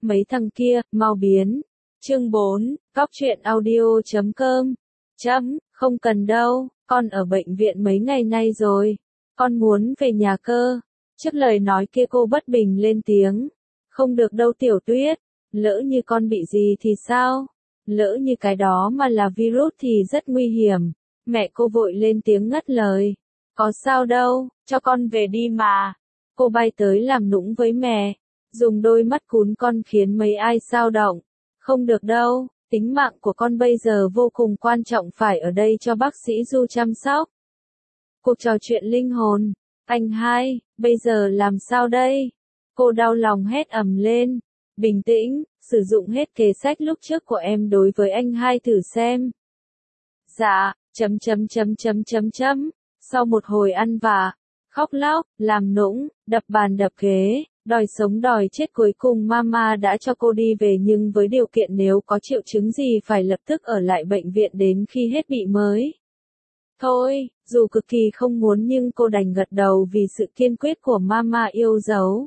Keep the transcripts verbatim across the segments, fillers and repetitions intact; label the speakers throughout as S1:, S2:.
S1: mấy thằng kia, mau biến. Chương bốn, Cóc truyện audio chấm com. Chấm, không cần đâu, con ở bệnh viện mấy ngày nay rồi. Con muốn về nhà cơ. Trước lời nói kia cô bất bình lên tiếng. Không được đâu Tiểu Tuyết, lỡ như con bị gì thì sao? Lỡ như cái đó mà là virus thì rất nguy hiểm. Mẹ cô vội lên tiếng ngắt lời. Có sao đâu, cho con về đi mà. Cô bay tới làm nũng với mẹ, dùng đôi mắt cún con khiến mấy ai xao động. Không được đâu, tính mạng của con bây giờ vô cùng quan trọng, phải ở đây cho bác sĩ Du chăm sóc. Cuộc trò chuyện linh hồn. Anh hai, bây giờ làm sao đây? Cô đau lòng hét ầm lên. Bình tĩnh, sử dụng hết kế sách lúc trước của em đối với anh hai thử xem. Dạ, chấm chấm chấm chấm chấm chấm. Sau một hồi ăn vạ, khóc lóc, làm nũng, đập bàn đập ghế, đòi sống đòi chết, cuối cùng mama đã cho cô đi về, nhưng với điều kiện nếu có triệu chứng gì phải lập tức ở lại bệnh viện đến khi hết bị mới. Thôi, dù cực kỳ không muốn nhưng cô đành gật đầu vì sự kiên quyết của mama yêu dấu.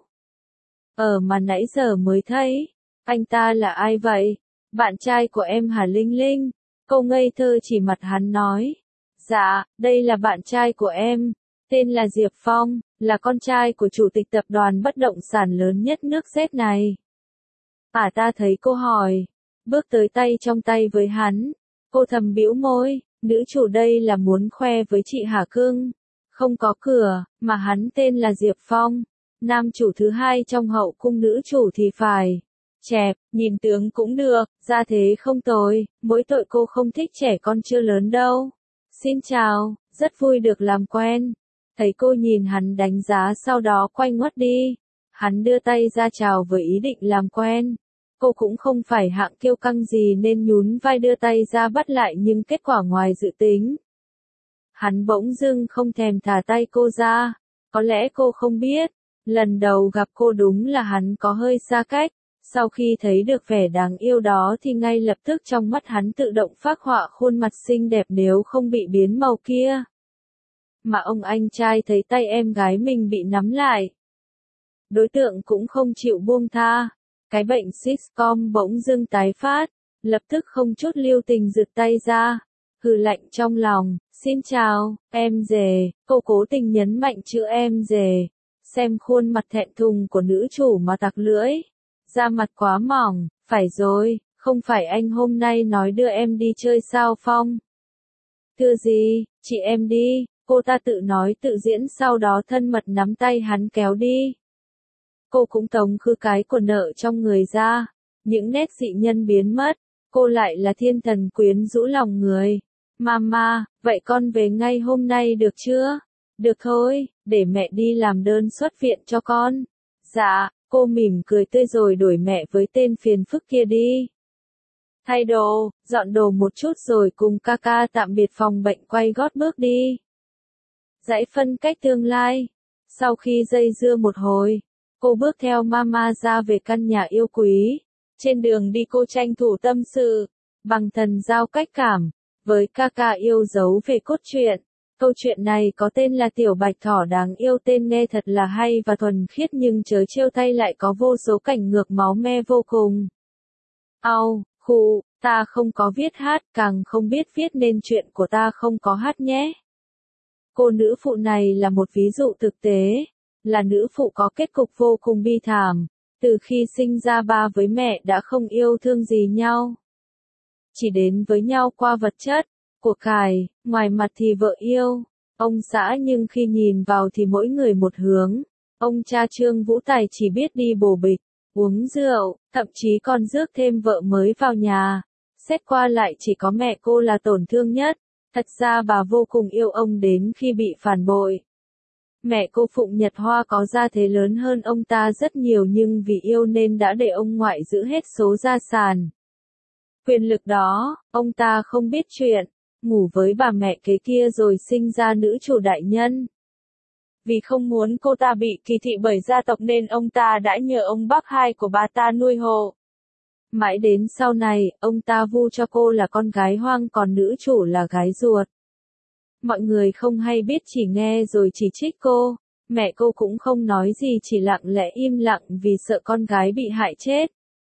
S1: Ờ mà nãy giờ mới thấy, anh ta là ai vậy? Bạn trai của em hả Linh Linh? Cô ngây thơ chỉ mặt hắn nói. Dạ, đây là bạn trai của em, tên là Diệp Phong, là con trai của chủ tịch tập đoàn bất động sản lớn nhất nước Z này. À ta thấy cô hỏi, bước tới tay trong tay với hắn, cô thầm bĩu môi, nữ chủ đây là muốn khoe với chị hả cưng? Không có cửa, mà hắn tên là Diệp Phong, nam chủ thứ hai trong hậu cung nữ chủ thì phải. Chẹp, nhìn tướng cũng được, ra thế không tồi, mỗi tội cô không thích trẻ con chưa lớn đâu. Xin chào, rất vui được làm quen. Thấy cô nhìn hắn đánh giá sau đó quay ngoắt đi. Hắn đưa tay ra chào với ý định làm quen. Cô cũng không phải hạng kiêu căng gì nên nhún vai đưa tay ra bắt lại, nhưng kết quả ngoài dự tính. Hắn bỗng dưng không thèm thả tay cô ra. Có lẽ cô không biết, lần đầu gặp cô đúng là hắn có hơi xa cách. Sau khi thấy được vẻ đáng yêu đó thì ngay lập tức trong mắt hắn tự động phác họa khuôn mặt xinh đẹp nếu không bị biến màu kia. Mà ông anh trai thấy tay em gái mình bị nắm lại. Đối tượng cũng không chịu buông tha. Cái bệnh sitcom bỗng dưng tái phát, lập tức không chút lưu tình giựt tay ra. Hừ lạnh trong lòng, xin chào, em dề, cô cố tình nhấn mạnh chữ em dề. Xem khuôn mặt thẹn thùng của nữ chủ mà tặc lưỡi. Da mặt quá mỏng, phải rồi, không phải anh hôm nay nói đưa em đi chơi sao Phong? Thưa gì, chị em đi, cô ta tự nói tự diễn, sau đó thân mật nắm tay hắn kéo đi. Cô cũng tống khứ cái của nợ trong người ra, những nét dị nhân biến mất, cô lại là thiên thần quyến rũ lòng người. Mama, vậy con về ngay hôm nay được chưa? Được thôi, để mẹ đi làm đơn xuất viện cho con. Dạ. Cô mỉm cười tươi rồi đuổi mẹ với tên phiền phức kia đi. Thay đồ, dọn đồ một chút rồi cùng ca ca tạm biệt phòng bệnh quay gót bước đi. Dãy phân cách tương lai. Sau khi dây dưa một hồi, cô bước theo mama ra về căn nhà yêu quý. Trên đường đi cô tranh thủ tâm sự, bằng thần giao cách cảm, với ca ca yêu dấu về cốt truyện. Câu chuyện này có tên là Tiểu Bạch Thỏ đáng yêu, tên nghe thật là hay và thuần khiết nhưng chớ trêu thay lại có vô số cảnh ngược máu me vô cùng. Au, khụ, ta không có viết hát, càng không biết viết nên chuyện của ta không có hát nhé. Cô nữ phụ này là một ví dụ thực tế, là nữ phụ có kết cục vô cùng bi thảm, từ khi sinh ra ba với mẹ đã không yêu thương gì nhau. Chỉ đến với nhau qua vật chất. Của cải, ngoài mặt thì vợ yêu, ông xã, nhưng khi nhìn vào thì mỗi người một hướng. Ông cha Trương Vũ Tài chỉ biết đi bồ bịch, uống rượu, thậm chí còn rước thêm vợ mới vào nhà. Xét qua lại chỉ có mẹ cô là tổn thương nhất, thật ra bà vô cùng yêu ông đến khi bị phản bội. Mẹ cô Phụng Nhật Hoa có gia thế lớn hơn ông ta rất nhiều nhưng vì yêu nên đã để ông ngoại giữ hết số gia sản. Quyền lực đó, ông ta không biết chuyện. Ngủ với bà mẹ kế kia rồi sinh ra nữ chủ đại nhân. Vì không muốn cô ta bị kỳ thị bởi gia tộc nên ông ta đã nhờ ông bác hai của bà ta nuôi hộ. Mãi đến sau này, ông ta vu cho cô là con gái hoang còn nữ chủ là gái ruột. Mọi người không hay biết chỉ nghe rồi chỉ trích cô. Mẹ cô cũng không nói gì, chỉ lặng lẽ im lặng vì sợ con gái bị hại chết.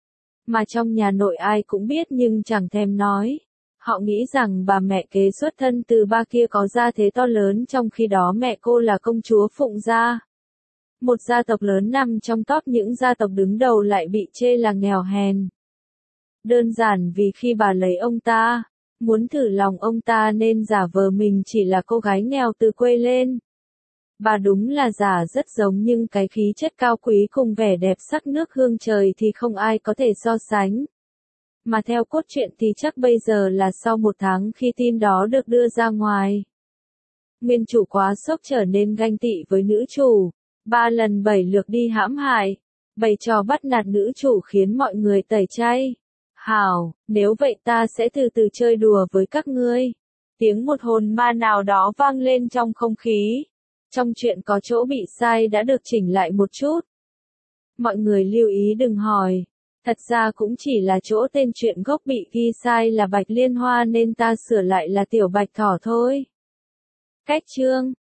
S1: Mà trong nhà nội ai cũng biết nhưng chẳng thèm nói. Họ nghĩ rằng bà mẹ kế xuất thân từ ba kia có gia thế to lớn, trong khi đó mẹ cô là công chúa Phụng gia. Một gia tộc lớn nằm trong top những gia tộc đứng đầu lại bị chê là nghèo hèn. Đơn giản vì khi bà lấy ông ta, muốn thử lòng ông ta nên giả vờ mình chỉ là cô gái nghèo từ quê lên. Bà đúng là giả rất giống, nhưng cái khí chất cao quý cùng vẻ đẹp sắc nước hương trời thì không ai có thể so sánh. Mà theo cốt truyện thì chắc bây giờ là sau một tháng khi tin đó được đưa ra ngoài. Nguyên chủ quá sốc trở nên ganh tị với nữ chủ, ba lần bảy lượt đi hãm hại, bày trò bắt nạt nữ chủ khiến mọi người tẩy chay. Hảo, nếu vậy ta sẽ từ từ chơi đùa với các ngươi. Tiếng một hồn ma nào đó vang lên trong không khí. Trong chuyện có chỗ bị sai đã được chỉnh lại một chút. Mọi người lưu ý đừng hỏi. Thật ra cũng chỉ là chỗ tên truyện gốc bị ghi sai là Bạch Liên Hoa nên ta sửa lại là Tiểu Bạch Thỏ thôi. Cách chương